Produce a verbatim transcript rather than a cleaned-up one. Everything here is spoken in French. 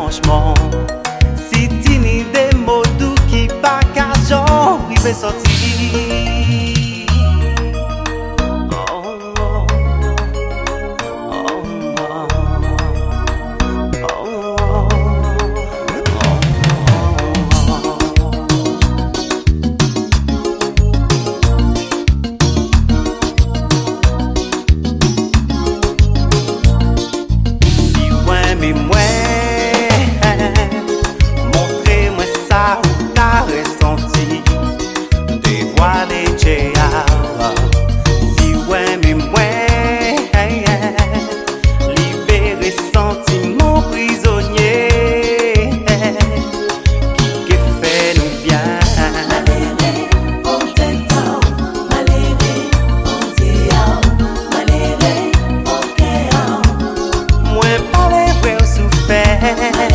franchement. Si tu n'as des mots doux qui pas qu'à genre, il va sortir. Mais moi, montrez-moi ça où t'as ressenti. Dévoilez J.A. Si ouais, mais moi, libérez sentiments prisonniers qui fait nous bien. Maléré, on t'entend, maléré, on dit, maléré, on créant. Moi, pas les vrais souffert.